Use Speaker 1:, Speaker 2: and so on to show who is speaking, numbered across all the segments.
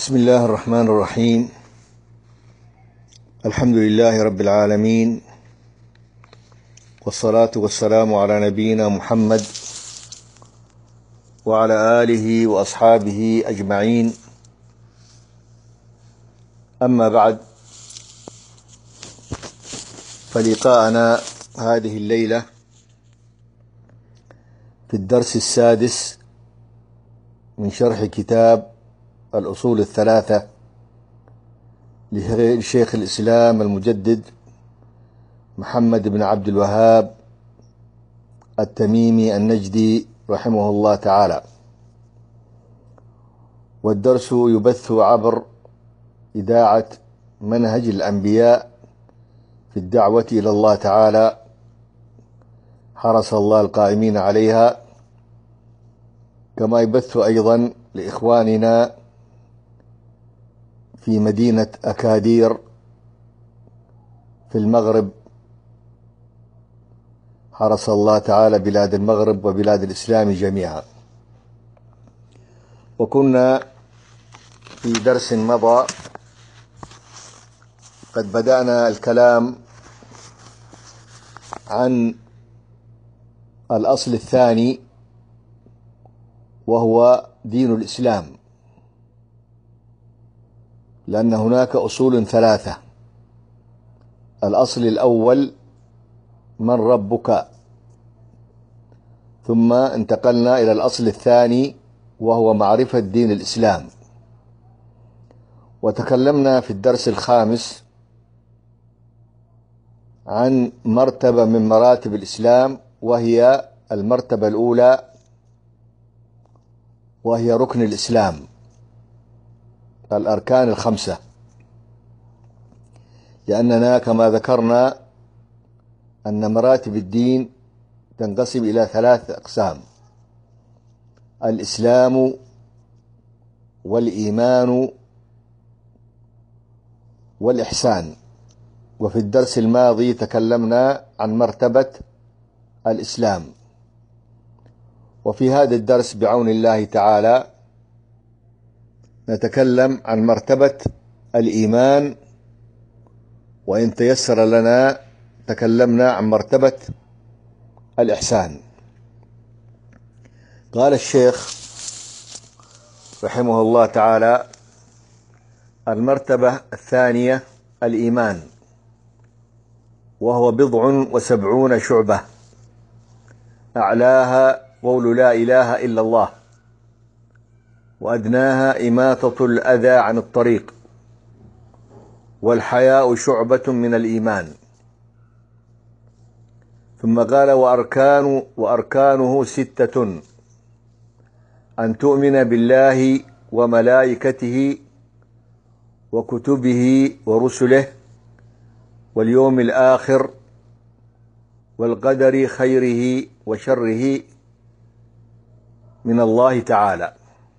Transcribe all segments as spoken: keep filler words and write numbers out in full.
Speaker 1: بسم الله الرحمن الرحيم. الحمد لله رب العالمين، والصلاة والسلام على نبينا محمد وعلى آله وأصحابه أجمعين. أما بعد، فلقاءنا هذه الليلة في الدرس السادس من شرح كتاب الأصول الثلاثة لشيخ الإسلام المجدد محمد بن عبد الوهاب التميمي النجدي رحمه الله تعالى. والدرس يبث عبر إذاعة منهج الأنبياء في الدعوة إلى الله تعالى، حرس الله القائمين عليها، كما يبث أيضا لإخواننا في مدينة أكادير في المغرب، حرس الله تعالى بلاد المغرب وبلاد الإسلام جميعا. وكنا في درس مضى قد بدأنا الكلام عن الأصل الثاني، وهو دين الإسلام، لأن هناك أصول ثلاثة. الأصل الأول من ربك، ثم انتقلنا إلى الأصل الثاني وهو معرفة دين الإسلام. وتكلمنا في الدرس الخامس عن مرتبة من مراتب الإسلام، وهي المرتبة الأولى، وهي ركن الإسلام، الأركان الخمسة، لأننا كما ذكرنا أن مراتب الدين تنقسم إلى ثلاث أقسام: الإسلام والإيمان والإحسان. وفي الدرس الماضي تكلمنا عن مرتبة الإسلام، وفي هذا الدرس بعون الله تعالى نتكلم عن مرتبة الإيمان، وإن تيسر لنا تكلمنا عن مرتبة الإحسان. قال الشيخ رحمه الله تعالى: المرتبة الثانية الإيمان، وهو بضع وسبعون شعبة، أعلاها قول لا إله إلا الله، وأدناها إماتة الأذى عن الطريق، والحياء شعبة من الإيمان. ثم قال: وأركان وأركانه ستة: أن تؤمن بالله وملائكته وكتبه ورسله واليوم الآخر والقدر خيره وشره من الله تعالى.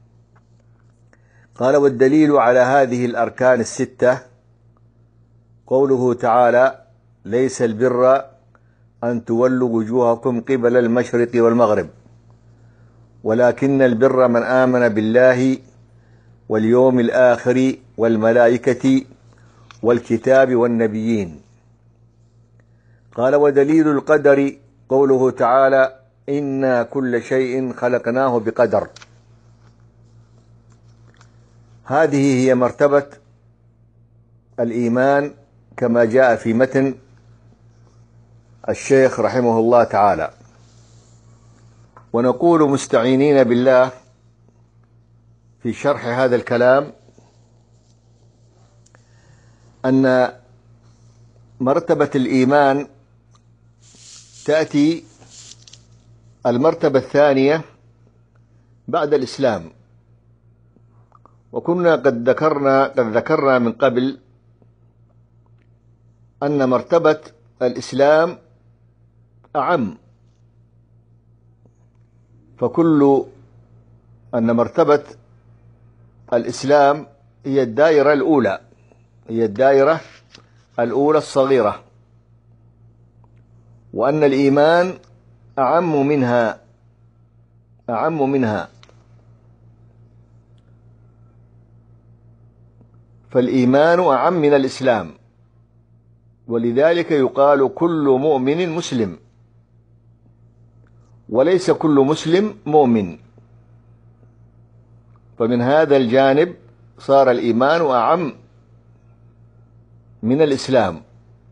Speaker 1: قال: والدليل على هذه الأركان الستة قوله تعالى: ليس البر أن تولوا وجوهكم قبل المشرق والمغرب، ولكن البر من آمن بالله واليوم الآخر والملائكة والكتاب والنبيين. قال: ودليل القدر قوله تعالى: إنا كل شيء خلقناه بقدر. هذه هي مرتبة الإيمان كما جاء في متن الشيخ رحمه الله تعالى. ونقول مستعينين بالله في شرح هذا الكلام أن مرتبة الإيمان تأتي المرتبة الثانية بعد الإسلام. وكنا قد ذكرنا قد ذكرنا من قبل أن مرتبة الإسلام أعم، فكل أن مرتبة الإسلام هي الدائرة الأولى، هي الدائرة الأولى الصغيرة، وأن الإيمان أعم منها أعم منها فالإيمان أعم من الإسلام، ولذلك يقال كل مؤمن مسلم، وليس كل مسلم مؤمن. فمن هذا الجانب صار الإيمان أعم من الإسلام،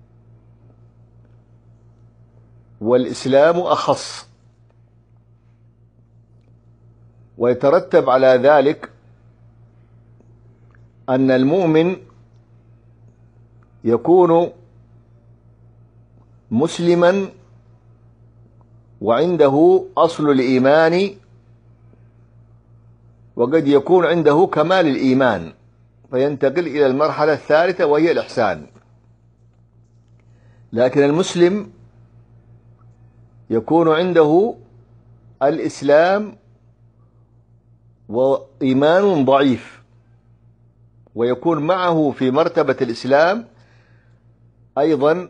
Speaker 1: والإسلام أخص. ويترتب على ذلك أن المؤمن يكون مسلما وعنده أصل الإيمان، وقد يكون عنده كمال الإيمان فينتقل إلى المرحلة الثالثة وهي الإحسان. لكن المسلم يكون عنده الإسلام وإيمان ضعيف، ويكون معه في مرتبة الإسلام أيضا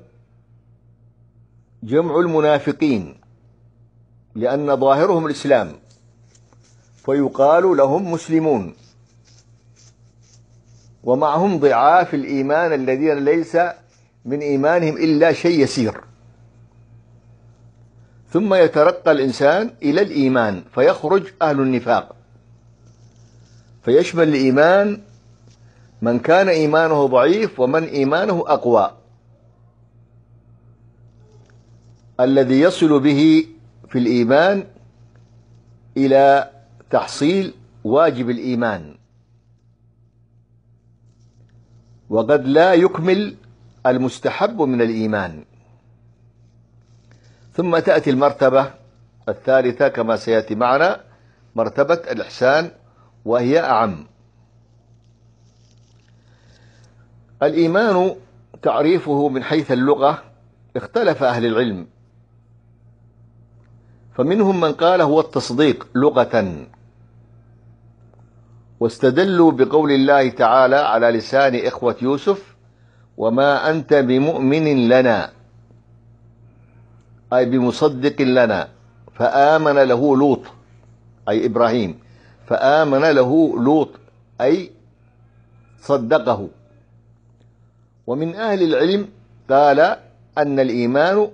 Speaker 1: جمع المنافقين، لأن ظاهرهم الإسلام فيقال لهم مسلمون، ومعهم ضعاف الإيمان الذين ليس من إيمانهم إلا شيء يسير. ثم يترقى الإنسان إلى الإيمان فيخرج أهل النفاق، فيشمل الإيمان من كان إيمانه ضعيف ومن إيمانه أقوى. الذي يصل به في الإيمان إلى تحصيل واجب الإيمان، وقد لا يكمل المستحب من الإيمان. ثم تأتي المرتبة الثالثة كما سيأتي معنا، مرتبة الإحسان، وهي أعم. الإيمان تعريفه من حيث اللغة اختلف أهل العلم، فمنهم من قال هو التصديق لغة، واستدلوا بقول الله تعالى على لسان إخوة يوسف: وما أنت بمؤمن لنا، أي بمصدق لنا. فآمن له لوط، أي إبراهيم، فآمن له لوط أي صدقه. ومن أهل العلم قال أن الإيمان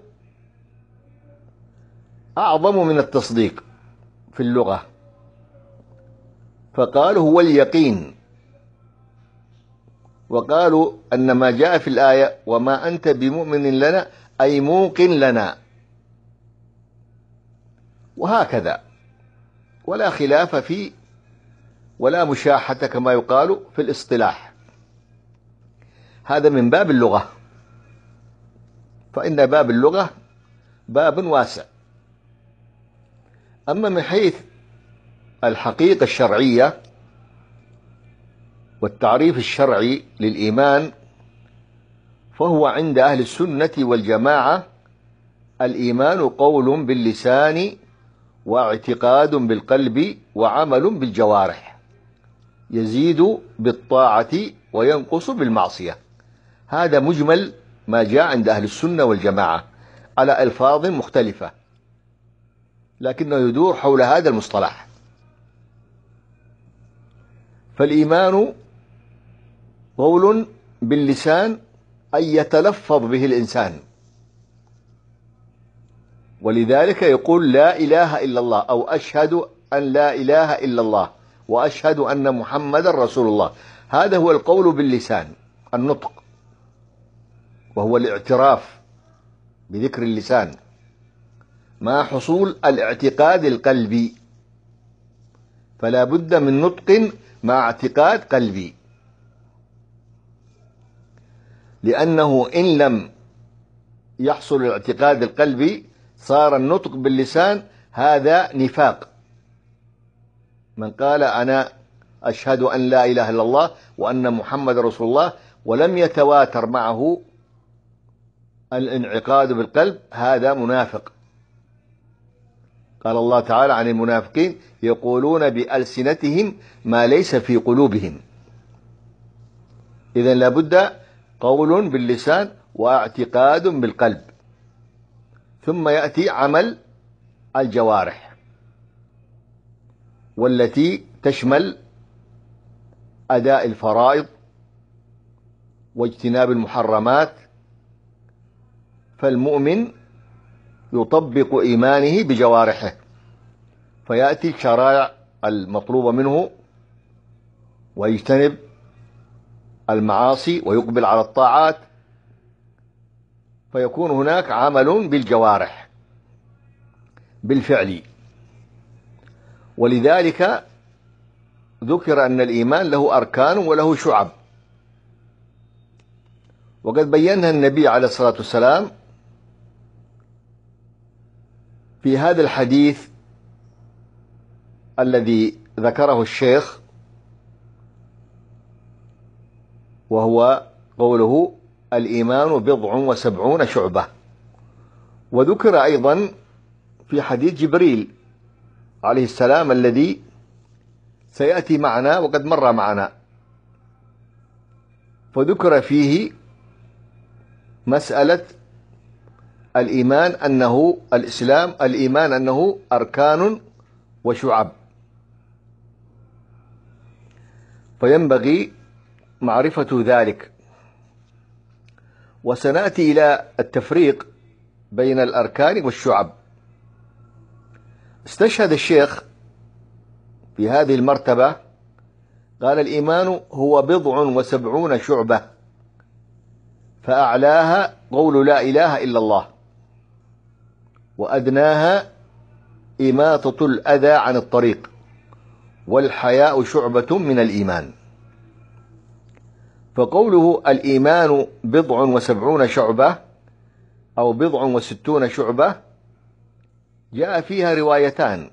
Speaker 1: أعظم من التصديق في اللغة، فقالوا هو اليقين. وقالوا أن ما جاء في الآية وما أنت بمؤمن لنا أي موقن لنا، وهكذا، ولا خلاف في ولا مشاحة كما يقال في الاصطلاح. هذا من باب اللغة، فإن باب اللغة باب واسع. أما من حيث الحقيقة الشرعية والتعريف الشرعي للإيمان، فهو عند أهل السنة والجماعة الإيمان قول باللسان واعتقاد بالقلب وعمل بالجوارح، يزيد بالطاعة وينقص بالمعصية. هذا مجمل ما جاء عند أهل السنة والجماعة على ألفاظ مختلفة، لكنه يدور حول هذا المصطلح. فالإيمان قول باللسان أي يتلفظ به الإنسان، ولذلك يقول لا إله إلا الله، أو أشهد أن لا إله إلا الله وأشهد أن محمد رسول الله. هذا هو القول باللسان، النطق، وهو الاعتراف بذكر اللسان مع حصول الاعتقاد القلبي، فلا بد من نطق مع اعتقاد قلبي، لأنه إن لم يحصل الاعتقاد القلبي صار النطق باللسان هذا نفاق. من قال أنا أشهد أن لا إله إلا الله وأن محمد رسول الله ولم يتواتر معه الانعقاد بالقلب، هذا منافق. قال الله تعالى عن المنافقين: يقولون بألسنتهم ما ليس في قلوبهم. إذن لابد قول باللسان واعتقاد بالقلب، ثم يأتي عمل الجوارح، والتي تشمل أداء الفرائض واجتناب المحرمات، فالمؤمن يطبق إيمانه بجوارحه، فيأتي الشرائع المطلوبة منه ويجتنب المعاصي ويقبل على الطاعات، فيكون هناك عمل بالجوارح بالفعل. ولذلك ذكر أن الإيمان له أركان وله شعب، وقد بينها النبي عليه الصلاة والسلام في هذا الحديث الذي ذكره الشيخ، وهو قوله الإيمان بضع وسبعون شعبة. وذكر أيضا في حديث جبريل عليه السلام الذي سيأتي معنا وقد مر معنا، فذكر فيه مسألة الإيمان أنه الإسلام الإيمان أنه أركان وشعب، فينبغي معرفة ذلك. وسنأتي إلى التفريق بين الأركان والشعب. استشهد الشيخ في هذه المرتبة، قال الإيمان هو بضع وسبعون شعبة، فأعلاها قول لا إله إلا الله، وأدناها إماطة الأذى عن الطريق، والحياء شعبة من الإيمان. فقوله الإيمان بضع وسبعون شعبة أو بضع وستون شعبة جاء فيها روايتان.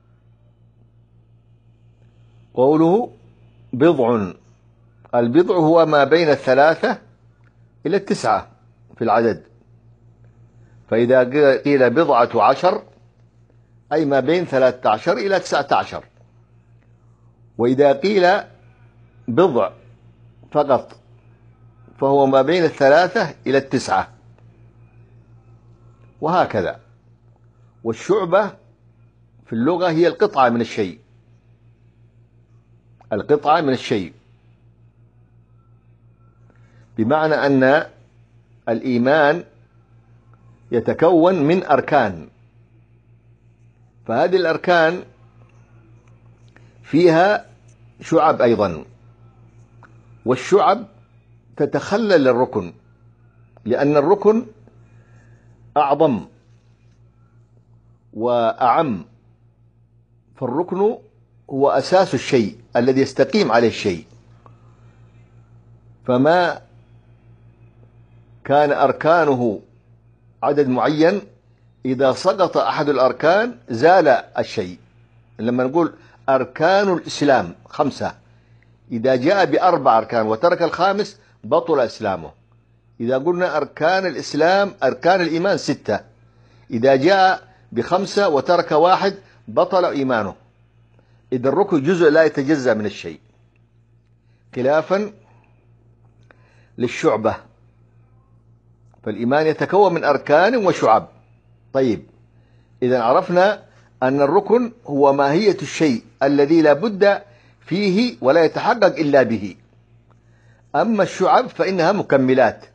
Speaker 1: قوله بضع، البضع هو ما بين الثلاثة إلى التسعة في العدد، فإذا قيل بضعة عشر أي ما بين ثلاثة عشر إلى تسعة عشر، وإذا قيل بضع فقط فهو ما بين الثلاثة إلى التسعة، وهكذا. والشعبة في اللغة هي القطعة من الشيء، القطعة من الشيء، بمعنى أن الإيمان يتكون من أركان، فهذه الأركان فيها شعب أيضا، والشعب تتخلل الركن، لأن الركن أعظم وأعم، فالركن هو أساس الشيء الذي يستقيم عليه الشيء، فما كان أركانه عدد معين إذا سقط أحد الأركان زال الشيء. لما نقول أركان الإسلام خمسة، إذا جاء بأربع أركان وترك الخامس بطل إسلامه. إذا قلنا أركان الإسلام أركان الإيمان ستة، إذا جاء بخمسة وترك واحد بطل إيمانه. إذا الركن جزء لا يتجزأ من الشيء، خلافا للشعبة، فالإيمان يتكون من أركان وشعب. طيب، إذا عرفنا أن الركن هو ماهية الشيء الذي لا بد فيه ولا يتحقق إلا به، أما الشعب فإنها مكملات،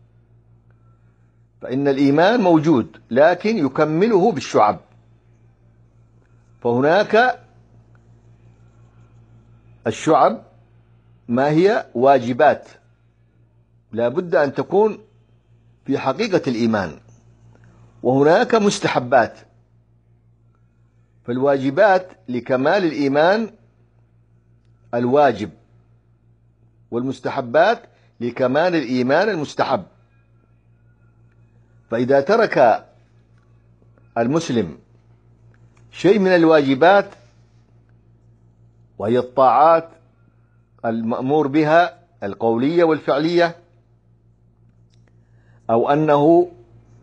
Speaker 1: فإن الإيمان موجود لكن يكمله بالشعب. فهناك الشعب ما هي واجبات لا بد أن تكون في حقيقة الإيمان، وهناك مستحبات، فالواجبات لكمال الإيمان الواجب، والمستحبات لكمال الإيمان المستحب. فإذا ترك المسلم شيء من الواجبات وهي الطاعات المأمور بها القولية والفعلية، أو أنه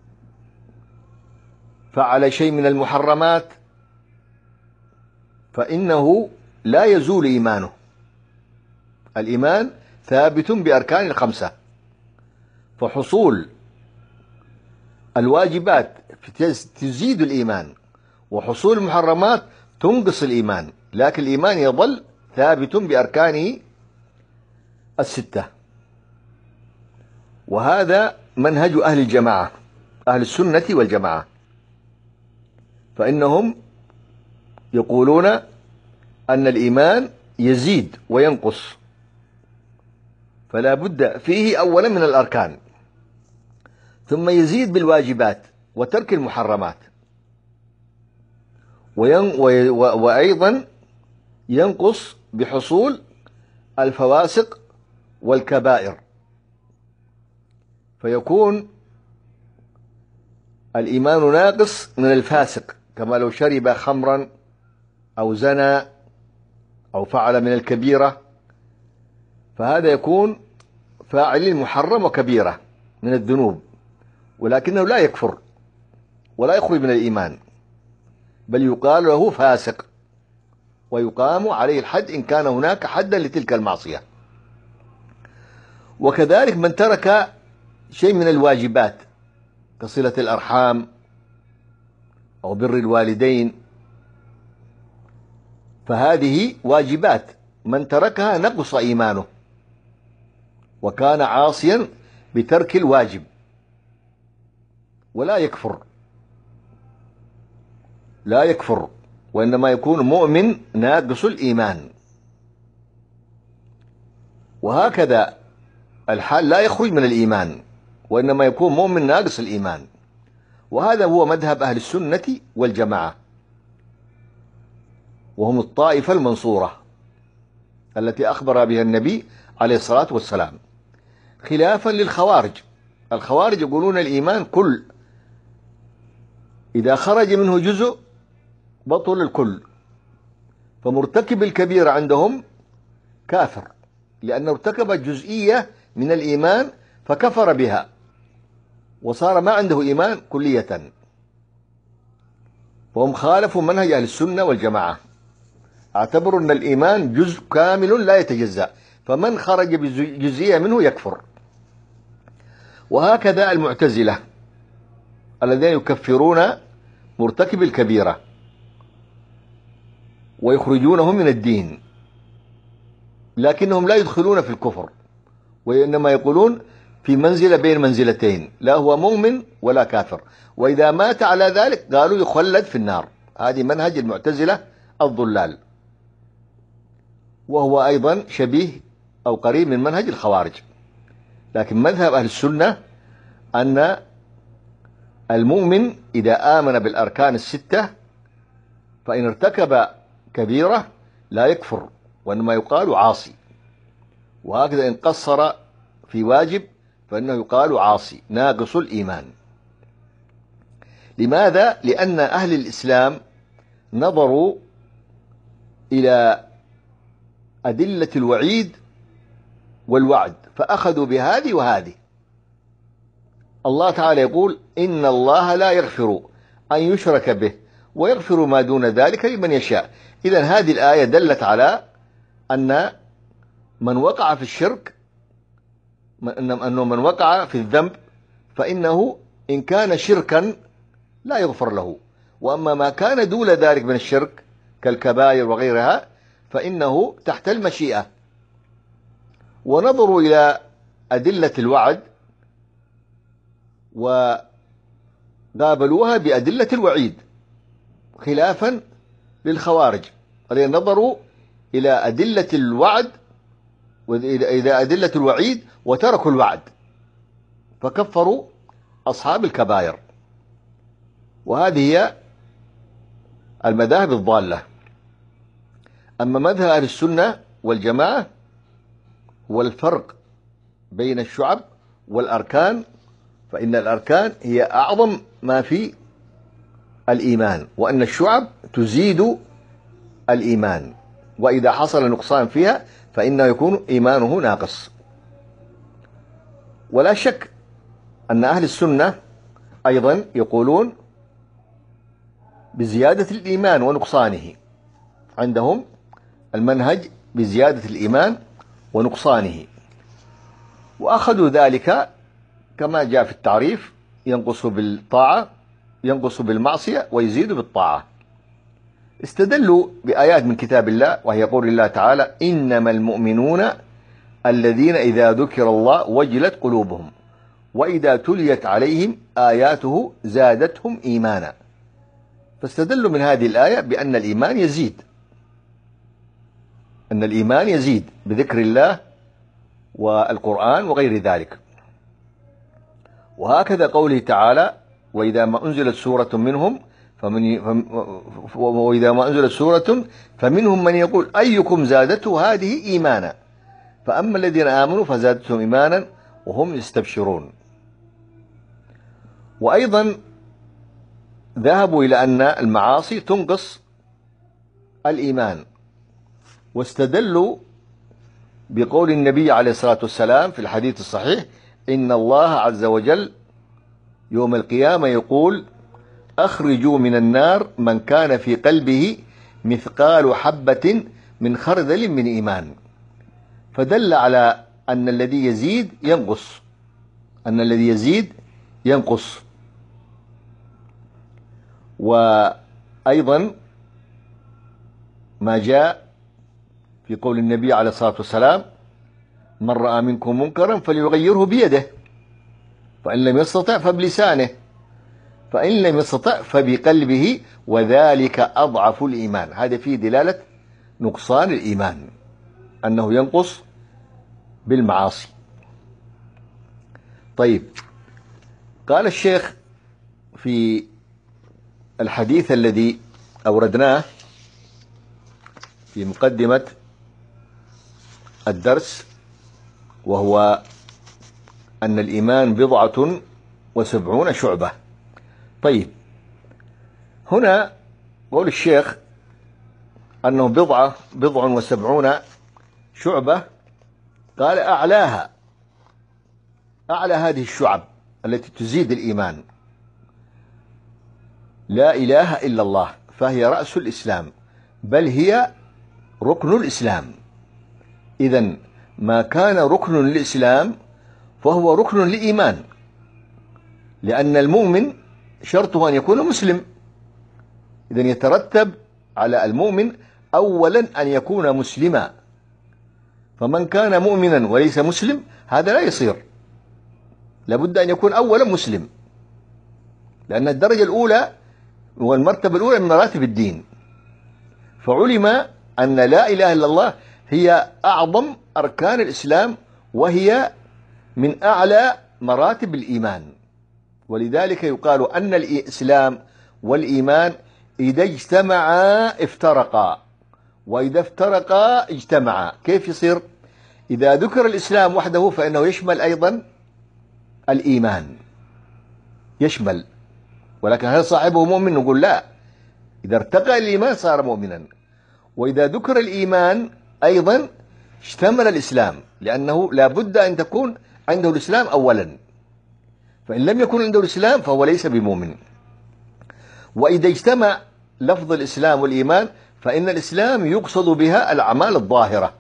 Speaker 1: فعل شيء من المحرمات، فإنه لا يزول إيمانه. الإيمان ثابت بأركان الخمسة، فحصول الواجبات تزيد الإيمان، وحصول المحرمات تنقص الإيمان، لكن الإيمان يظل ثابت بأركانه الستة. وهذا منهج أهل الجماعة، أهل السنة والجماعة، فإنهم يقولون أن الإيمان يزيد وينقص، فلا بد فيه أولا من الأركان، ثم يزيد بالواجبات وترك المحرمات، وأيضا ينقص بحصول الفواسق والكبائر، فيكون الإيمان ناقص من الفاسق، كما لو شرب خمرا أو زنى أو فعل من الكبيرة، فهذا يكون فاعل المحرم وكبيرة من الذنوب، ولكنه لا يكفر ولا يخرج من الإيمان، بل يقال له فاسق ويقام عليه الحد إن كان هناك حدا لتلك المعصية. وكذلك من ترك شيء من الواجبات كصلة الأرحام أو بر الوالدين، فهذه واجبات من تركها نقص إيمانه وكان عاصيا بترك الواجب، ولا يكفر لا يكفر وإنما يكون مؤمن ناقص الإيمان. وهكذا الحال لا يخرج من الإيمان وإنما يكون مؤمن ناقص الإيمان. وهذا هو مذهب أهل السنة والجماعة، وهم الطائفة المنصورة التي أخبر بها النبي عليه الصلاة والسلام، خلافا للخوارج. الخوارج يقولون الإيمان كل، إذا خرج منه جزء بطل الكل، فمرتكب الكبيرة عندهم كافر لأنه ارتكب جزئية من الإيمان فكفر بها وصار ما عنده إيمان كلية، وهم خالفوا منهج أهل السنة والجماعة، اعتبروا أن الإيمان جزء كامل لا يتجزأ، فمن خرج بجزئية منه يكفر. وهكذا المعتزلة الذين يكفرون مرتكب الكبيرة ويخرجونهم من الدين، لكنهم لا يدخلون في الكفر، وإنما يقولون في منزلة بين منزلتين، لا هو مؤمن ولا كافر، وإذا مات على ذلك قالوا يخلد في النار. هذه منهج المعتزلة الضلال، وهو أيضا شبيه أو قريب من منهج الخوارج. لكن مذهب أهل السنة أن المؤمن إذا آمن بالأركان الستة فإن ارتكب كبيرة لا يكفر وإنما يقال عاصي، وهكذا إن قصر في واجب فإنه يقال عاصي ناقص الإيمان. لماذا؟ لأن أهل الإسلام نظروا إلى أدلة الوعيد والوعد فأخذوا بهذه وهذه. الله تعالى يقول إن الله لا يغفر أن يشرك به ويغفر ما دون ذلك لمن يشاء. إذن هذه الآية دلت على أن من وقع في الشرك، أنه من وقع في الذنب فإنه إن كان شركا لا يغفر له، وأما ما كان دون ذلك من الشرك كالكبائر وغيرها فإنه تحت المشيئة. ونظروا إلى أدلة الوعد وقابلوها بأدلة الوعيد خلافا للخوارج الذين نظروا إلى أدلة الوعد وإلى أدلة الوعيد وتركوا الوعد فكفروا أصحاب الكبائر. وهذه هي المذاهب الضالة. أما مذهب أهل السنة والجماعة هو الفرق بين الشعب والأركان، فإن الأركان هي أعظم ما في الإيمان، وأن الشعب تزيد الإيمان، وإذا حصل نقصان فيها فإنه يكون إيمانه ناقص. ولا شك أن أهل السنة أيضا يقولون بزيادة الإيمان ونقصانه، عندهم المنهج بزيادة الإيمان ونقصانه، وأخذوا ذلك كما جاء في التعريف: ينقص بالطاعة، ينقص بالمعصية، ويزيد بالطاعة. استدلوا بآيات من كتاب الله، وهي قول الله تعالى: إنما المؤمنون الذين إذا ذكر الله وجلت قلوبهم وإذا تليت عليهم آياته زادتهم إيمانا. فاستدلوا من هذه الآية بأن الإيمان يزيد، أن الإيمان يزيد بذكر الله والقرآن وغير ذلك. وهكذا قوله تعالى: وإذا ما أنزلت سورة منهم فمن وإذا ما أنزلت سورة فمنهم من يقول أيكم زادته هذه إيمانا، فأما الذين آمنوا فزادتهم إيمانا وهم يستبشرون. وأيضا ذهبوا إلى أن المعاصي تنقص الإيمان، واستدلوا بقول النبي عليه الصلاة والسلام في الحديث الصحيح: إن الله عز وجل يوم القيامة يقول: أخرجوا من النار من كان في قلبه مثقال حبة من خردل من إيمان. فدل على أن الذي يزيد ينقص، أن الذي يزيد ينقص. وأيضا ما جاء في قول النبي عليه الصلاة والسلام: من رأى منكم منكرا فليغيره بيده، فإن لم يستطع فبلسانه، فإن لم يستطع فبقلبه، وذلك أضعف الإيمان. هذا فيه دلالة نقصان الإيمان، أنه ينقص بالمعاصي. طيب، قال الشيخ في الحديث الذي أوردناه في مقدمة الدرس، وهو أن الإيمان بضعة وسبعون شعبة. طيب، هنا قول الشيخ أنه بضعة بضع وسبعون شعبة، قال: أعلاها، أعلى هذه الشعب التي تزيد الإيمان لا إله إلا الله، فهي رأس الإسلام، بل هي ركن الإسلام. إذن ما كان ركن للإسلام فهو ركن للإيمان، لأن المؤمن شرطه أن يكون مسلم. إذن يترتب على المؤمن أولا أن يكون مسلما، فمن كان مؤمنا وليس مسلم هذا لا يصير، لابد أن يكون أولا مسلم، لأن الدرجة الأولى والمرتبة الأولى من مراتب الدين. فعلم أن لا إله إلا الله هي أعظم أركان الإسلام، وهي من أعلى مراتب الإيمان. ولذلك يقال أن الإسلام والإيمان إذا اجتمعا افترقا، وإذا افترقا اجتمعا. كيف يصير؟ إذا ذكر الإسلام وحده فإنه يشمل أيضا الإيمان، يشمل، ولكن هل صاحبه مؤمن؟ نقول لا، إذا ارتقى الإيمان صار مؤمنا. وإذا ذكر الإيمان أيضا اشتمل الإسلام، لأنه لا بد أن تكون عنده الإسلام أولا، فإن لم يكن عنده الإسلام فهو ليس بمؤمن. وإذا اجتمع لفظ الإسلام والإيمان فإن الإسلام يقصد بها الأعمال الظاهرة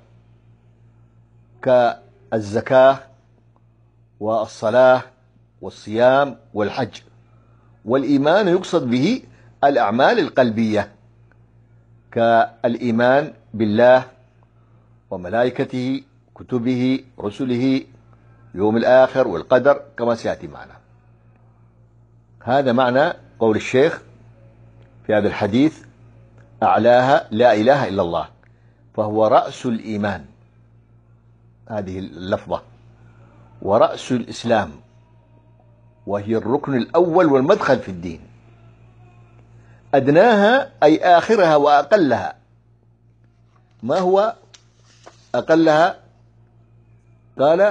Speaker 1: كالزكاة والصلاة والصيام والحج، والإيمان يقصد به الأعمال القلبية كالإيمان بالله وملائكته كتبه رسله يوم الآخر والقدر، كما سيأتي معنا. هذا معنى قول الشيخ في هذا الحديث: أعلاها لا إله إلا الله، فهو رأس الإيمان، هذه اللفظة، ورأس الإسلام، وهي الركن الأول والمدخل في الدين. أدناها أي آخرها وأقلها. ما هو أقلها؟ قال: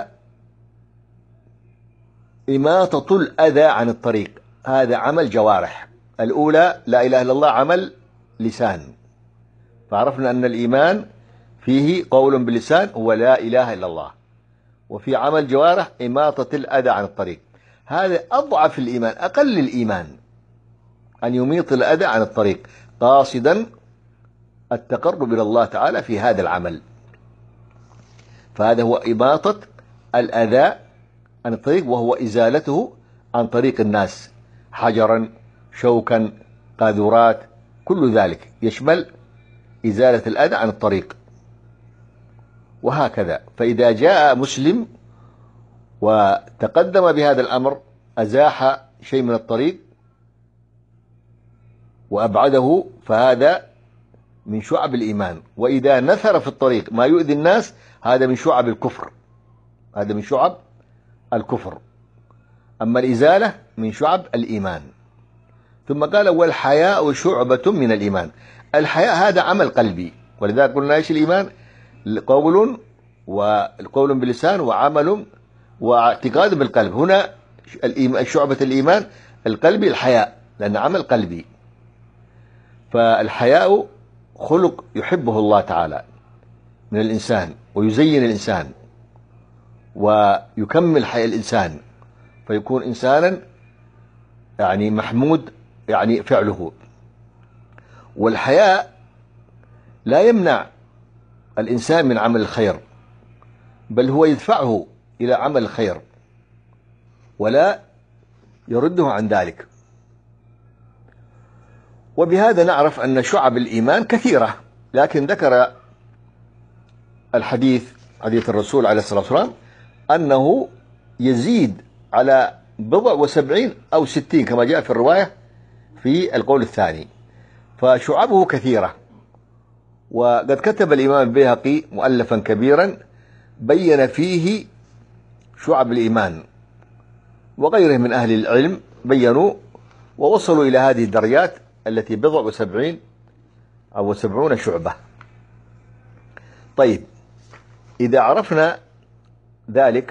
Speaker 1: إماطة الأذى عن الطريق. هذا عمل جوارح. الأولى لا إله إلا الله عمل لسان، فعرفنا أن الإيمان فيه قول باللسان هو لا إله إلا الله، وفي عمل جوارح إماطة الأذى عن الطريق. هذا أضعف الإيمان، أقل الإيمان، أن يميط الأذى عن الطريق قاصدا التقرب إلى الله تعالى في هذا العمل. فهذا هو إماطة الأذى عن الطريق، وهو إزالته عن طريق الناس، حجرا، شوكا، قاذورات، كل ذلك يشمل إزالة الأذى عن الطريق. وهكذا، فإذا جاء مسلم وتقدم بهذا الأمر أزاح شيء من الطريق وأبعده، فهذا من شعب الإيمان. وإذا نثر في الطريق ما يؤذي الناس هذا من شعب الكفر، هذا من شعب الكفر. أما الإزالة من شعب الإيمان. ثم قال والحياء شعبة من الإيمان. الحياء هذا عمل قلبي، ولذلك قلنا ايش الإيمان؟ قول وقول باللسان وعمل واعتقاد بالقلب. هنا شعبة الإيمان القلبي الحياء، لأن عمل قلبي. فالحياء خلق يحبه الله تعالى من الإنسان، ويزين الإنسان ويكمل حياة الإنسان، فيكون إنسانا يعني محمود يعني فعله. والحياء لا يمنع الإنسان من عمل الخير، بل هو يدفعه إلى عمل الخير ولا يرده عن ذلك. وبهذا نعرف أن شعب الإيمان كثيرة، لكن ذكر الحديث حديث الرسول عليه الصلاة والسلام أنه يزيد على بضع وسبعين أو ستين كما جاء في الرواية في القول الثاني. فشعبه كثيرة. وقد كتب الإمام البيهقي مؤلفا كبيرا بين فيه شعب الإيمان، وغيره من أهل العلم بينوا ووصلوا إلى هذه الدرجات التي بضع وسبعين أو سبعون شعبة. طيب، إذا عرفنا ذلك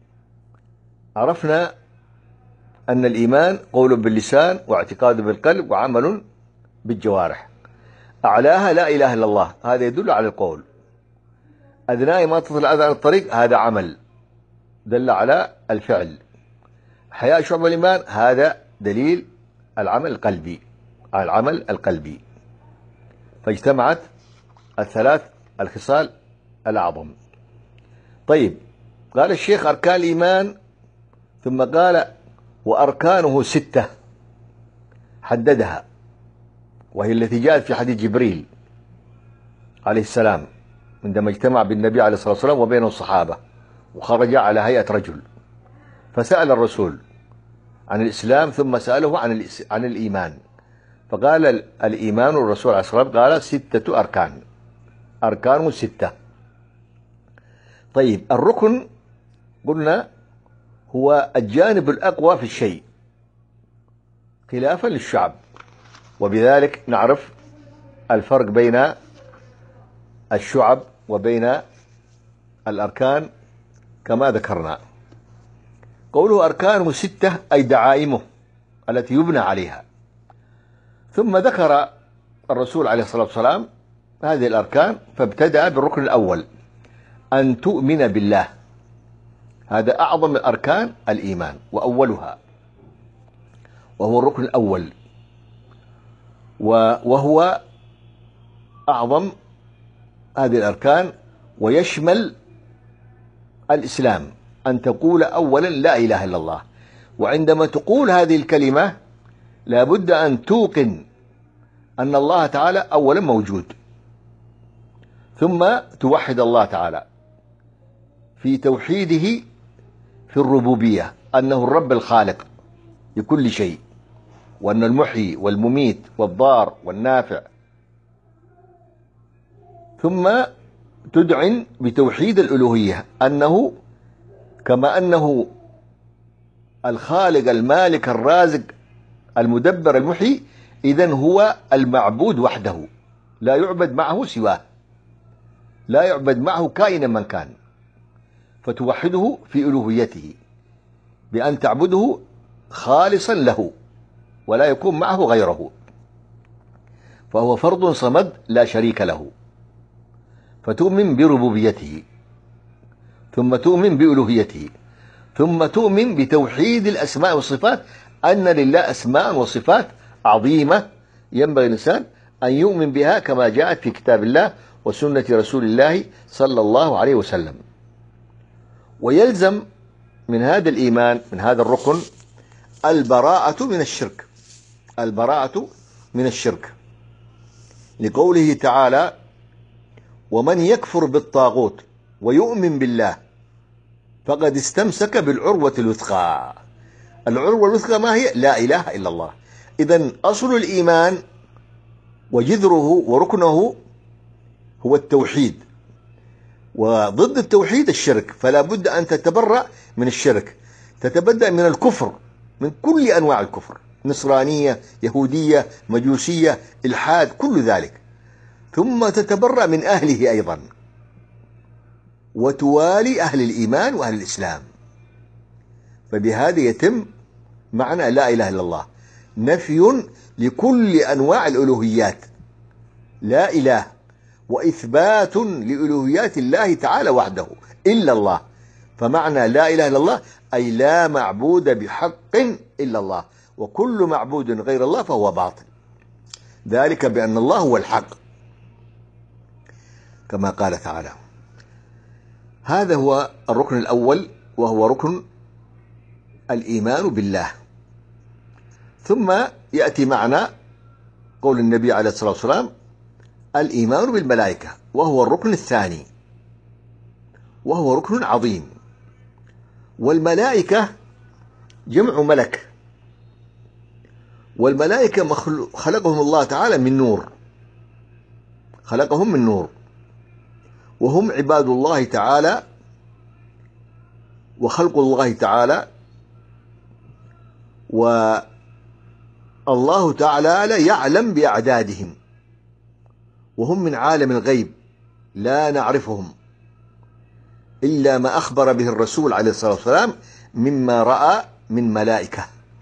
Speaker 1: عرفنا أن الإيمان قول باللسان واعتقاد بالقلب وعمل بالجوارح. أعلاها لا إله إلا الله، هذا يدل على القول. أدناه ما تطل الأذى عن الطريق، هذا عمل دل على الفعل. حياء شعب الإيمان، هذا دليل العمل القلبي، العمل القلبي. فاجتمعت الثلاث الخصال الأعظم. طيب، قال الشيخ أركان الإيمان، ثم قال وأركانه ستة حددها، وهي التي جاءت في حديث جبريل عليه السلام عندما اجتمع بالنبي عليه الصلاة والسلام وبينه الصحابة، وخرج على هيئة رجل، فسأل الرسول عن الإسلام ثم سأله عن عن الإيمان، فقال الإيمان الرسول عليه الصلاة والسلام قال ستة أركان، أركانه ستة. طيب، الركن قلنا هو الجانب الأقوى في الشيء خلافا للشعب، وبذلك نعرف الفرق بين الشعب وبين الأركان كما ذكرنا. قوله أركانه ستة أي دعائمه التي يبنى عليها. ثم ذكر الرسول عليه الصلاة والسلام هذه الأركان، فابتدأ بالركن الأول أن تؤمن بالله، هذا أعظم أركان الإيمان وأولها، وهو الركن الأول، وهو أعظم هذه الأركان، ويشمل الإسلام أن تقول أولا لا إله إلا الله. وعندما تقول هذه الكلمة لابد أن توقن أن الله تعالى أولا موجود، ثم توحد الله تعالى في توحيده في الربوبية، أنه الرب الخالق لكل شيء، وأن المحيي والمميت والضار والنافع. ثم تدعن بتوحيد الألوهية، أنه كما أنه الخالق المالك الرازق المدبر المحيي، إذن هو المعبود وحده، لا يعبد معه سواه، لا يعبد معه كائنا من كان. فتوحده في ألوهيته بأن تعبده خالصا له ولا يكون معه غيره، فهو فرد صمد لا شريك له. فتؤمن بربوبيته، ثم تؤمن بألوهيته، ثم تؤمن بتوحيد الأسماء والصفات، أن لله أسماء وصفات عظيمة ينبغي الإنسان أن يؤمن بها كما جاءت في كتاب الله وسنة رسول الله صلى الله عليه وسلم. ويلزم من هذا الإيمان، من هذا الركن، البراءة من الشرك، البراءة من الشرك، لقوله تعالى ومن يكفر بالطاغوت ويؤمن بالله فقد استمسك بالعروة الوثقى. العروة الوثقى ما هي؟ لا إله إلا الله. إذن أصل الإيمان وجذره وركنه هو التوحيد، وضد التوحيد الشرك، فلا بد أن تتبرأ من الشرك، تتبدأ من الكفر، من كل أنواع الكفر، نصرانية، يهودية، مجوسية، إلحاد، كل ذلك، ثم تتبرأ من أهله أيضا، وتوالي أهل الإيمان وأهل الإسلام. فبهذا يتم معنى لا إله إلا الله، نفي لكل أنواع الألوهيات، لا إله، وإثبات لألوهيات الله تعالى وحده إلا الله. فمعنى لا إله إلا الله أي لا معبود بحق إلا الله، وكل معبود غير الله فهو باطل، ذلك بأن الله هو الحق، كما قال تعالى. هذا هو الركن الأول، وهو ركن الإيمان بالله. ثم يأتي معنا قول النبي عليه الصلاة والسلام الإيمان بالملائكة، وهو الركن الثاني، وهو ركن عظيم. والملائكة جمع ملك، والملائكة خلقهم الله تعالى من نور، خلقهم من نور، وهم عباد الله تعالى وخلق الله تعالى، والله تعالى يعلم بأعدادهم، وهم من عالم الغيب لا نعرفهم إلا ما أخبر به الرسول عليه الصلاة والسلام مما رأى من ملائكة.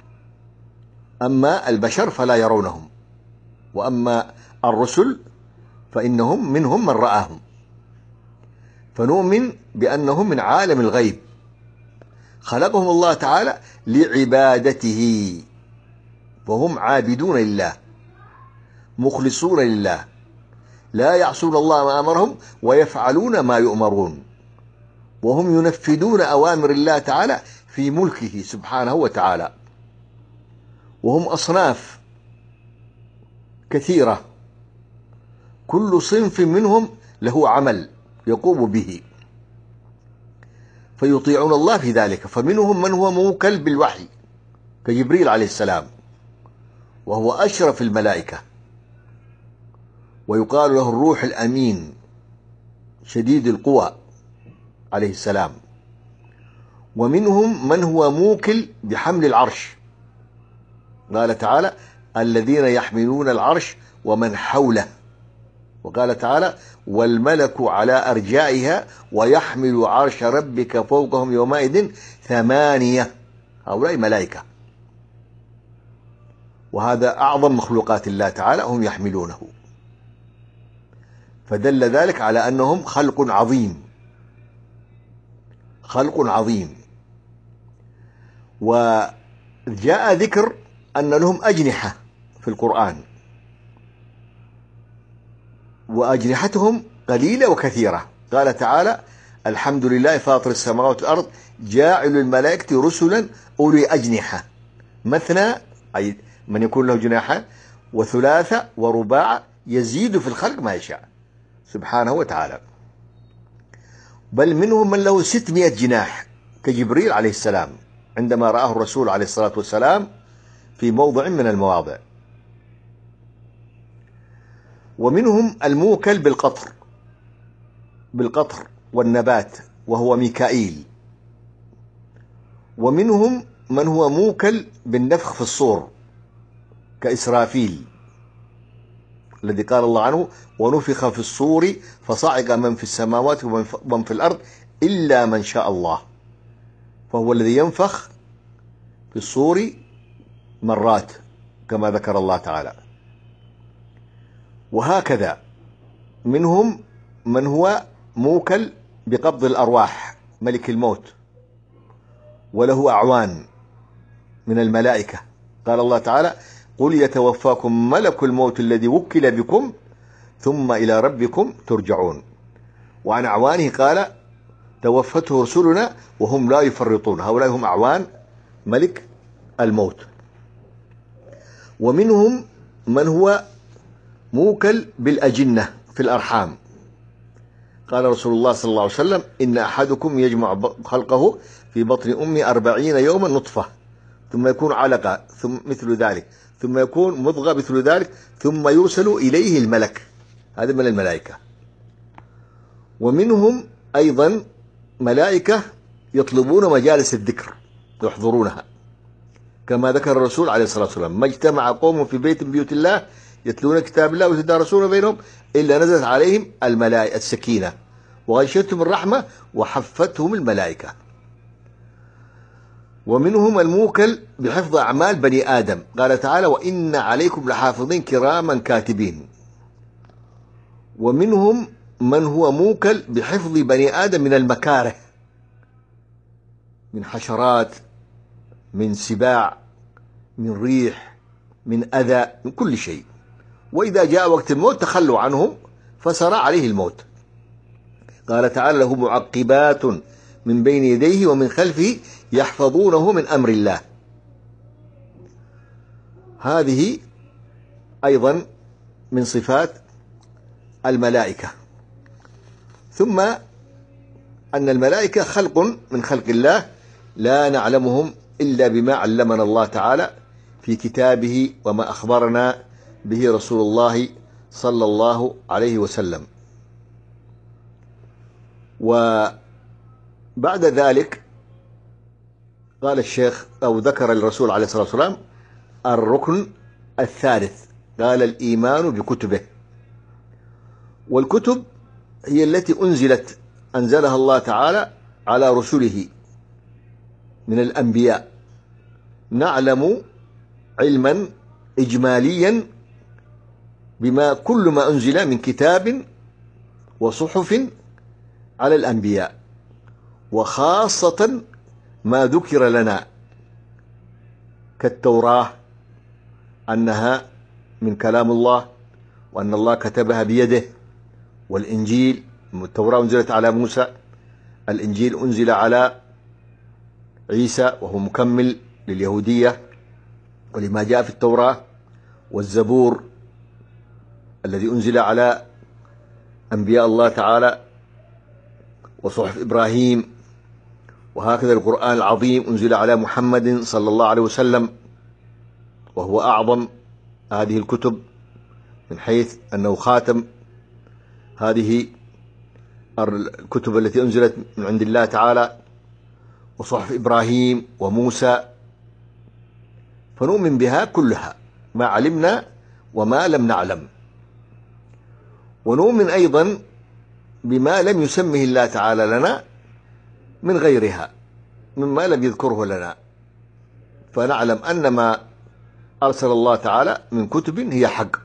Speaker 1: أما البشر فلا يرونهم، وأما الرسل فإنهم منهم من رآهم، فنؤمن بأنهم من عالم الغيب، خلقهم الله تعالى لعبادته، وهم عابدون لله مخلصون لله، لا يعصون الله ما أمرهم ويفعلون ما يؤمرون، وهم ينفذون أوامر الله تعالى في ملكه سبحانه وتعالى. وهم أصناف كثيرة، كل صنف منهم له عمل يقوم به، فيطيعون الله في ذلك. فمنهم من هو موكل بالوحي كجبريل عليه السلام، وهو أشرف الملائكة، ويقال له الروح الأمين شديد القوى عليه السلام. ومنهم من هو موكل بحمل العرش، قال تعالى الذين يحملون العرش ومن حوله، وقال تعالى والملك على أرجائها ويحمل عرش ربك فوقهم يومئذ ثمانية، هؤلاء ملائكة، وهذا أعظم مخلوقات الله تعالى هم يحملونه، فدل ذلك على أنهم خلق عظيم، خلق عظيم. وجاء ذكر أن لهم أجنحة في القرآن، وأجنحتهم قليلة وكثيرة. قال تعالى الحمد لله فاطر السماوات والأرض جاعل الملائكة رسلا أولي أجنحة مثنى، أي من يكون له جناحان، وثلاثة ورباع، يزيد في الخلق ما يشاء سبحانه وتعالى. بل منهم من له ستمائة جناح كجبريل عليه السلام عندما رآه الرسول عليه الصلاة والسلام في موضع من المواضع. ومنهم الموكل بالقطر بالقطر والنبات، وهو ميكائيل. ومنهم من هو موكل بالنفخ في الصور كإسرافيل الذي قال الله عنه ونفخ في الصور فصعق من في السماوات ومن في الأرض إلا من شاء الله، فهو الذي ينفخ في الصور مرات كما ذكر الله تعالى. وهكذا منهم من هو موكل بقبض الأرواح ملك الموت، وله أعوان من الملائكة. قال الله تعالى قل يتوفاكم ملك الموت الذي وكل بكم ثم إلى ربكم ترجعون. وعن أعوانه قال توفته رسلنا وهم لا يفرطون، هؤلاء هم أعوان ملك الموت. ومنهم من هو موكل بالأجنة في الأرحام، قال رسول الله صلى الله عليه وسلم: إن أحدكم يجمع خلقه في بطن أمه أربعين يوما نطفة، ثم يكون علقة ثم مثل ذلك، ثم يكون مضغة مثل ذلك، ثم يرسل إليه الملك. هذا من الملائكة. ومنهم أيضا ملائكة يطلبون مجالس الذكر يحضرونها، كما ذكر الرسول عليه الصلاة والسلام: ما اجتمع قوم في بيت من بيوت الله يتلون كتاب الله ويتدارسون بينهم إلا نزلت عليهم الملائكة السكينة وغشيتهم الرحمة وحفتهم الملائكة. ومنهم الموكل بحفظ أعمال بني آدم، قال تعالى: وإن عليكم لحافظين كراما كاتبين. ومنهم من هو موكل بحفظ بني آدم من المكاره، من حشرات، من سباع، من ريح، من أذى، من كل شيء. وإذا جاء وقت الموت تخلوا عنهم فسرى عليه الموت. قال تعالى: له معقبات من بين يديه ومن خلفه يحفظونه من أمر الله. هذه أيضا من صفات الملائكة. ثم أن الملائكة خلق من خلق الله لا نعلمهم إلا بما علمنا الله تعالى في كتابه وما أخبرنا به رسول الله صلى الله عليه وسلم. وبعد ذلك قال الشيخ أو ذكر الرسول عليه الصلاة والسلام الركن الثالث، قال: الإيمان بكتبه. والكتب هي التي أنزلت أنزلها الله تعالى على رسله من الأنبياء. نعلم علما إجماليا بما كل ما أنزل من كتاب وصحف على الأنبياء، وخاصة ما ذكر لنا كالتوراة أنها من كلام الله وأن الله كتبها بيده، والإنجيل، التوراة أنزلت على موسى، الإنجيل أنزل على عيسى وهو مكمل لليهودية ولما جاء في التوراة، والزبور الذي أنزل على أنبياء الله تعالى، وصحف إبراهيم، وهكذا القرآن العظيم أنزل على محمد صلى الله عليه وسلم، وهو أعظم هذه الكتب من حيث أنه خاتم هذه الكتب التي أنزلت من عند الله تعالى، وصحف إبراهيم وموسى، فنؤمن بها كلها ما علمنا وما لم نعلم. ونؤمن أيضا بما لم يسمه الله تعالى لنا من غيرها مما لم يذكره لنا، فنعلم أن ما أرسل الله تعالى من كتب هي حق.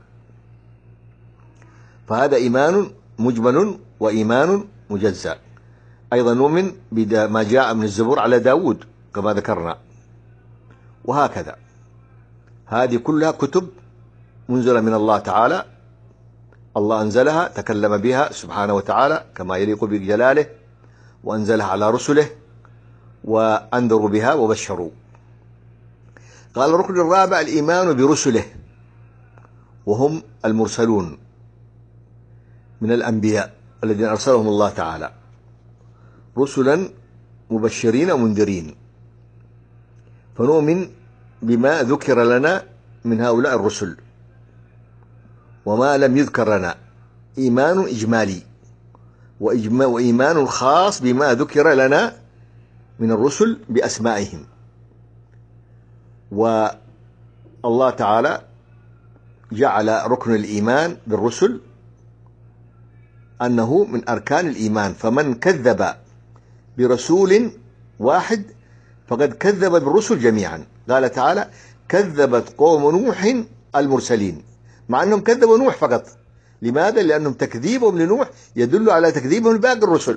Speaker 1: فهذا إيمان مجمل وإيمان مجزأ. أيضا نؤمن بما جاء من الزبور على داود كما ذكرنا، وهكذا. هذه كلها كتب منزلة من الله تعالى، الله أنزلها تكلم بها سبحانه وتعالى كما يليق بجلاله، وأنزلها على رسله وأنذروا بها وبشروا. قال الركن الرابع: الإيمان برسله، وهم المرسلون من الأنبياء الذين أرسلهم الله تعالى، رسلا مبشرين ومنذرين. فنؤمن بما ذكر لنا من هؤلاء الرسل، وما لم يذكر لنا إيمان إجمالي، وإيمان خاص بما ذكر لنا من الرسل بأسمائهم. والله تعالى جعل ركن الإيمان بالرسل أنه من أركان الإيمان، فمن كذب برسول واحد فقد كذب بالرسل جميعا. قال تعالى: كذبت قوم نوح المرسلين، مع أنهم كذبوا نوح فقط. لماذا؟ لأنهم تكذيبهم لنوح يدل على تكذيبهم لباقي الرسل.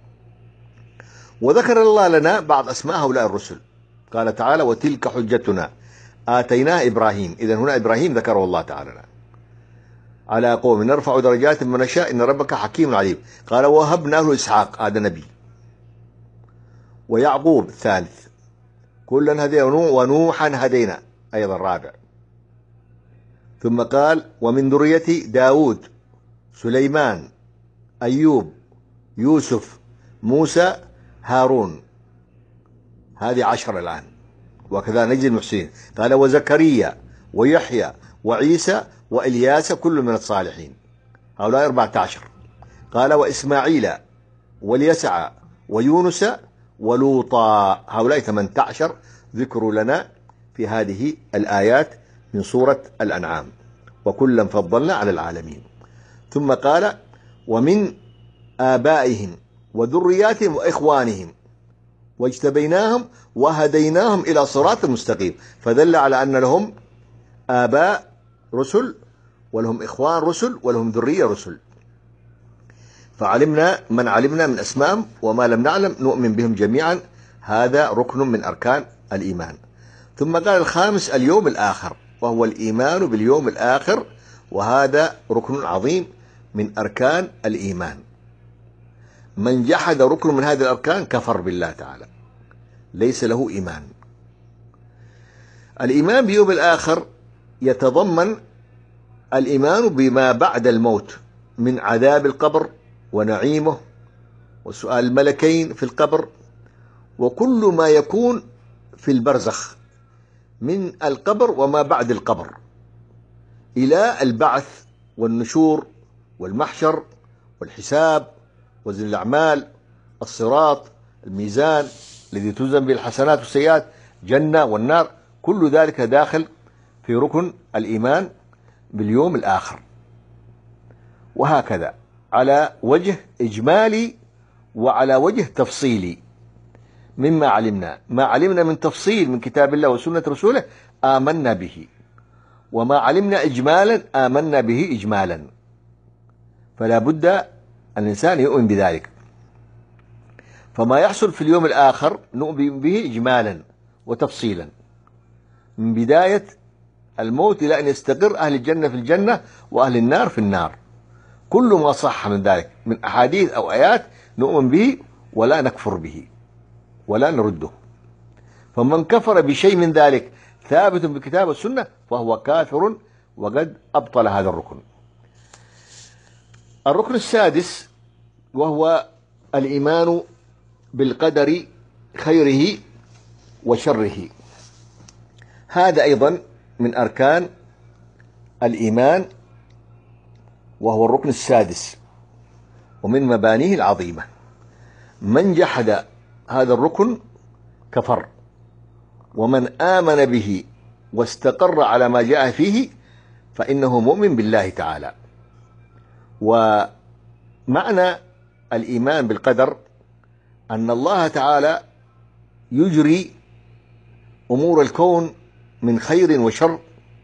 Speaker 1: وذكر الله لنا بعض أسماء هؤلاء الرسل، قال تعالى: وتلك حجتنا آتيناها إبراهيم. إذن هنا إبراهيم ذكره الله تعالى على قوم نرفع درجات من نشاء إن ربك حكيم عليم. قال: وهبنا له إسحاق، هذا نبي، ويعقوب الثالث، كلا هدينا، ونوحا هدينا أيضا الرابع. ثم قال: ومن ذريتي داود، سليمان، أيوب، يوسف، موسى، هارون، هذه عشر الآن، وكذا نجد المحسنين. قال وزكريا ويحيى وعيسى وإلياس كل من الصالحين، هؤلاء أربعة عشر. قال وإسماعيل واليسع ويونس ولوطا، هؤلاء ثمانية عشر ذكروا لنا في هذه الآيات من سورة الأنعام، وكلا فضلنا على العالمين. ثم قال ومن آبائهم وذرياتهم وإخوانهم واجتبيناهم وهديناهم إلى صراط مستقيم، فدل على أن لهم آباء رسل ولهم إخوان رسل ولهم ذرية رسل. فعلمنا من علمنا من أسمائهم، وما لم نعلم نؤمن بهم جميعا، هذا ركن من أركان الإيمان. ثم قال الخامس اليوم الآخر، وهو الإيمان باليوم الآخر، وهذا ركن عظيم من أركان الإيمان. من جحد ركن من هذه الأركان كفر بالله تعالى، ليس له إيمان. الإيمان باليوم الآخر يتضمن الإيمان بما بعد الموت من عذاب القبر ونعيمه وسؤال الملكين في القبر، وكل ما يكون في البرزخ من القبر وما بعد القبر إلى البعث والنشور والمحشر والحساب وزن الأعمال، الصراط، الميزان الذي توزن به الحسنات والسيئات، جنة والنار، كل ذلك داخل في ركن الإيمان باليوم الآخر. وهكذا على وجه إجمالي وعلى وجه تفصيلي مما علمنا. ما علمنا من تفصيل من كتاب الله وسنة رسوله آمنا به، وما علمنا إجمالا آمنا به إجمالا، فلا بد الإنسان يؤمن بذلك. فما يحصل في اليوم الآخر نؤمن به إجمالا وتفصيلا، من بداية الموت إلى أن يستقر أهل الجنة في الجنة وأهل النار في النار. كل ما صح من ذلك من أحاديث أو آيات نؤمن به ولا نكفر به ولا نرده. فمن كفر بشيء من ذلك ثابت بالكتاب والسنة فهو كافر وقد أبطل هذا الركن. الركن السادس وهو الإيمان بالقدر خيره وشره، هذا أيضا من أركان الإيمان، وهو الركن السادس ومن مبانيه العظيمة. من جحد هذا الركن كفر، ومن آمن به واستقر على ما جاء فيه فإنه مؤمن بالله تعالى. ومعنى الإيمان بالقدر أن الله تعالى يجري أمور الكون من خير وشر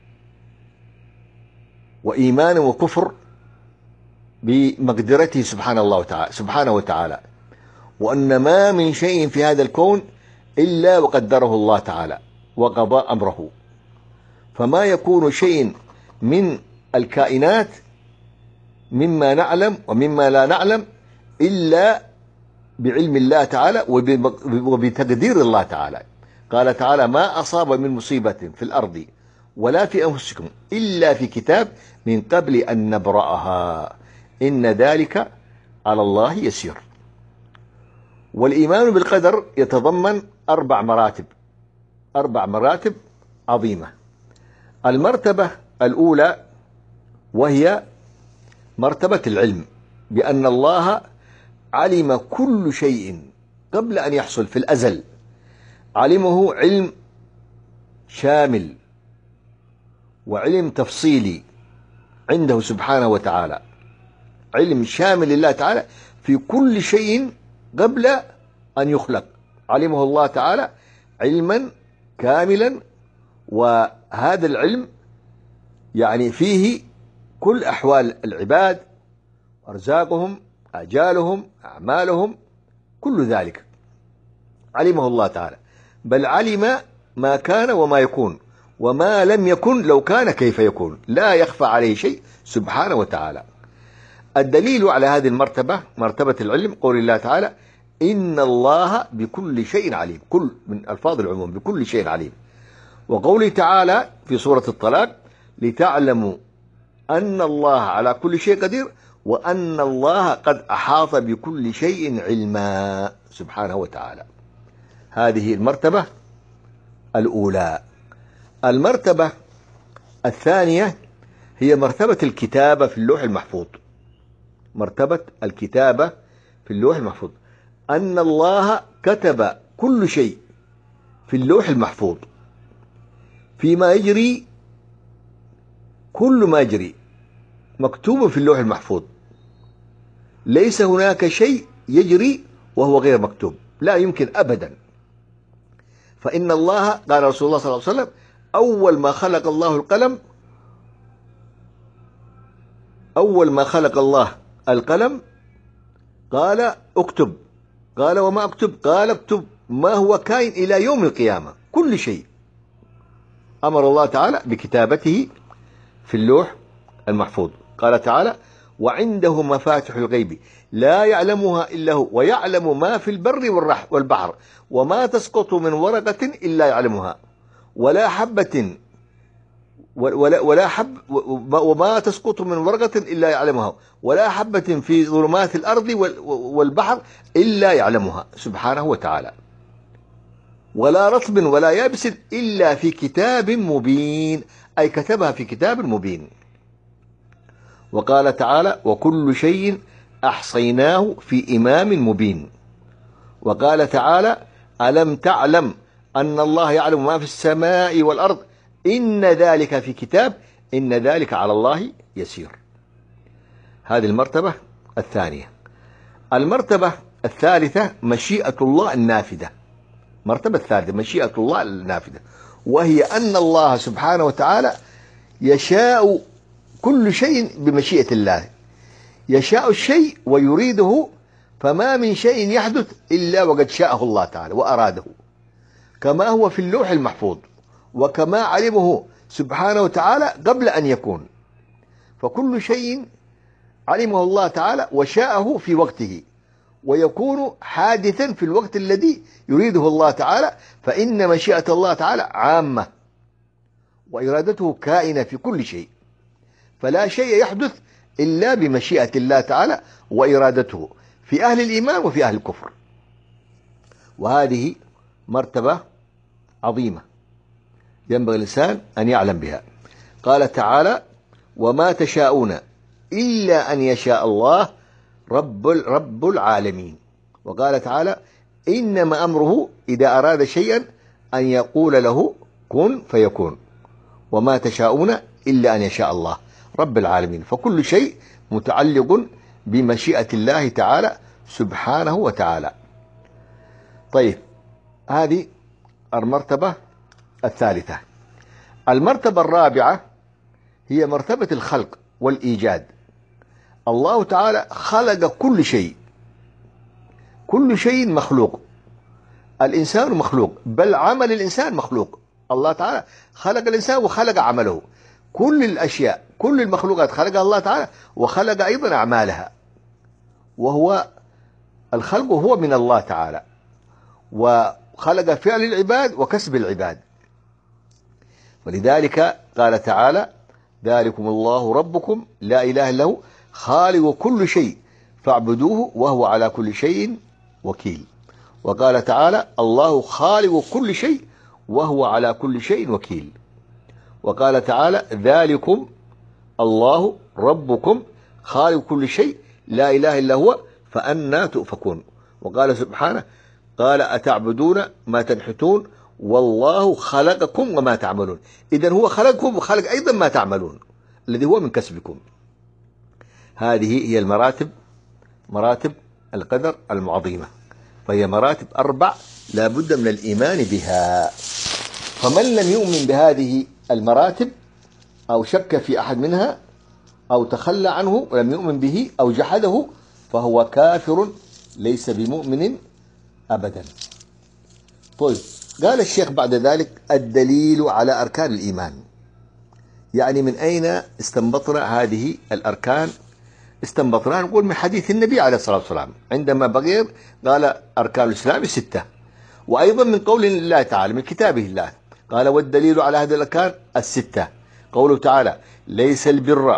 Speaker 1: وإيمان وكفر بمقدرته سبحانه الله وتعالى سبحانه وتعالى، وأن ما من شيء في هذا الكون إلا وقدره الله تعالى وقضى أمره. فما يكون شيء من الكائنات مما نعلم ومما لا نعلم إلا بعلم الله تعالى وبتقدير الله تعالى. قال تعالى ما أصاب من مصيبة في الأرض ولا في أنفسكم إلا في كتاب من قبل أن نبرأها إن ذلك على الله يسير. والإيمان بالقدر يتضمن أربع مراتب أربع مراتب عظيمة. المرتبة الأولى وهي مرتبة العلم، بأن الله علم كل شيء قبل أن يحصل في الأزل، علمه علم شامل وعلم تفصيلي عنده سبحانه وتعالى، علم شامل لله تعالى في كل شيء قبل أن يخلق، علمه الله تعالى علما كاملا. وهذا العلم يعني فيه كل أحوال العباد، أرزاقهم، آجالهم، أعمالهم، كل ذلك علمه الله تعالى، بل علم ما كان وما يكون وما لم يكن لو كان كيف يكون، لا يخفى عليه شيء سبحانه وتعالى. الدليل على هذه المرتبة مرتبة العلم قول الله تعالى إن الله بكل شيء عليم، كل من ألفاظ العموم بكل شيء عليم. وقوله تعالى في سورة الطلاق لتعلموا أن الله على كل شيء قدير وأن الله قد أحاط بكل شيء علما سبحانه وتعالى. هذه المرتبة الأولى. المرتبة الثانية هي مرتبة الكتابة في اللوح المحفوظ. مرتبة الكتابة في اللوح المحفوظ، أن الله كتب كل شيء في اللوح المحفوظ فيما يجري، كل ما يجري مكتوب في اللوح المحفوظ، ليس هناك شيء يجري وهو غير مكتوب، لا يمكن أبدا. فإن الله، قال رسول الله صلى الله عليه وسلم: أول ما خلق الله القلم أول ما خلق الله القلم قال اكتب. قال: وما اكتب؟ قال: اكتب ما هو كائن إلى يوم القيامة، كل شيء أمر الله تعالى بكتابته في اللوح المحفوظ. قال تعالى: وعنده مفاتح الغيب لا يعلمها إلا هو ويعلم ما في البر والبحر وما تسقط من ورقة إلا يعلمها ولا حبة ولا ولا حب وما تسقط من ورقة إلا يعلمها ولا حبة في ظلمات الأرض والبحر إلا يعلمها سبحانه وتعالى، ولا رطب ولا يابس إلا في كتاب مبين، أي كتبها في كتاب مبين. وقال تعالى: وكل شيء أحصيناه في إمام مبين. وقال تعالى: ألم تعلم أن الله يعلم ما في السماء والأرض إن ذلك في كتاب إن ذلك على الله يسير. هذه المرتبة الثانية. المرتبة الثالثة مشيئة الله النافذة. مرتبة الثالثة مشيئة الله النافذة، وهي أن الله سبحانه وتعالى يشاء كل شيء بمشيئة الله، يشاء الشيء ويريده، فما من شيء يحدث إلا وقد شاءه الله تعالى وأراده، كما هو في اللوح المحفوظ وكما علمه سبحانه وتعالى قبل أن يكون. فكل شيء علمه الله تعالى وشاءه في وقته، ويكون حادثا في الوقت الذي يريده الله تعالى، فإن مشيئة الله تعالى عامة وإرادته كائنة في كل شيء، فلا شيء يحدث إلا بمشيئة الله تعالى وإرادته في أهل الإيمان وفي أهل الكفر. وهذه مرتبة عظيمة ينبغي الإنسان أن يعلم بها. قال تعالى: وما تشاءون إلا أن يشاء الله رب رب العالمين. وقال تعالى: إنما أمره إذا أراد شيئا أن يقول له كن فيكون، وما تشاءون إلا أن يشاء الله رب العالمين. فكل شيء متعلق بمشيئة الله تعالى سبحانه وتعالى. طيب، هذه المرتبة الثالثة. المرتبة الرابعة هي مرتبة الخلق والإيجاد. الله تعالى خلق كل شيء، كل شيء مخلوق، الإنسان مخلوق، بل عمل الإنسان مخلوق. الله تعالى خلق الإنسان وخلق عمله، كل الأشياء كل المخلوقات خلقها الله تعالى، وخلق أيضا أعمالها، وهو الخلق هو من الله تعالى، وخلق فعل العباد وكسب العباد. ولذلك قال تعالى: ذلكم الله ربكم لا إله إلا هو خالق كل شيء فاعبدوه وهو على كل شيء وكيل. وقال تعالى: الله خالق كل شيء وهو على كل شيء وكيل. وقال تعالى: ذلكم الله ربكم خالق كل شيء لا إله إلا هو فأنى تؤفكون. وقال سبحانه: قال: أتعبدون ما تنحتون والله خلقكم وما تعملون. إذن هو خلقكم وخلق أيضا ما تعملون الذي هو من كسبكم. هذه هي المراتب، مراتب القدر المعظمة، فهي مراتب أربع لا بد من الإيمان بها. فمن لم يؤمن بهذه المراتب أو شك في أحد منها أو تخلى عنه ولم يؤمن به أو جحده فهو كافر ليس بمؤمن أبدا. طيب، قال الشيخ بعد ذلك: الدليل على أركان الإيمان. يعني من أين استنبطنا هذه الأركان؟ استنبطنا نقول من حديث النبي عليه الصلاة والسلام عندما بغير قال: أركان الإسلام ستة. وأيضا من قول الله تعالى من كتابه الله قال: والدليل على هذه الأركان الستة قوله تعالى: ليس البر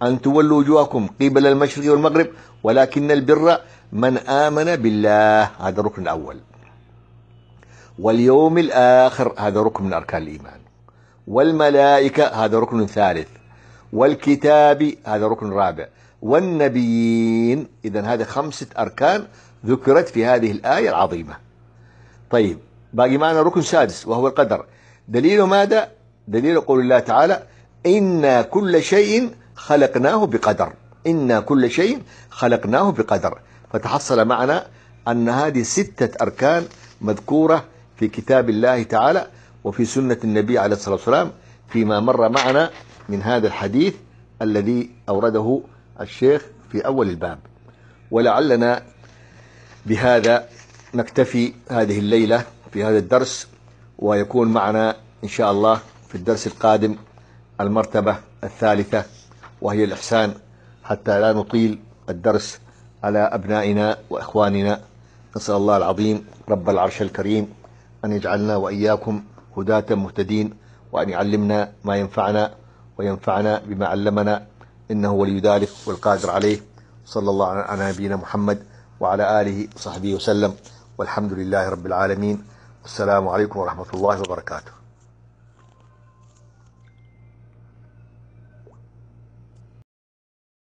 Speaker 1: أن تولوا وجوهكم قبل المشرق والمغرب ولكن البر من آمن بالله، هذا الركن الأول، واليوم الآخر، هذا ركن من أركان الإيمان، والملائكة، هذا ركن ثالث، والكتاب، هذا ركن رابع، والنبيين. إذن هذه خمسة أركان ذكرت في هذه الآية العظيمة. طيب باقي معنا ركن سادس وهو القدر. دليل ماذا؟ دليل قول الله تعالى: إنا كل شيء خلقناه بقدر. إنا كل شيء خلقناه بقدر. فتحصل معنا أن هذه ستة أركان مذكورة في كتاب الله تعالى وفي سنة النبي عليه الصلاة والسلام فيما مر معنا من هذا الحديث الذي أورده الشيخ في أول الباب. ولعلنا بهذا نكتفي هذه الليلة في هذا الدرس، ويكون معنا إن شاء الله في الدرس القادم المرتبة الثالثة وهي الإحسان، حتى لا نطيل الدرس على أبنائنا وإخواننا. نسأل الله العظيم رب العرش الكريم أن يجعلنا وإياكم هداة مهتدين، وأن يعلمنا ما ينفعنا وينفعنا بما علمنا، إنه ولي ذلك والقادر عليه. صلى الله على نبينا محمد وعلى آله وصحبه وسلم، والحمد لله رب العالمين. والسلام عليكم ورحمة الله وبركاته.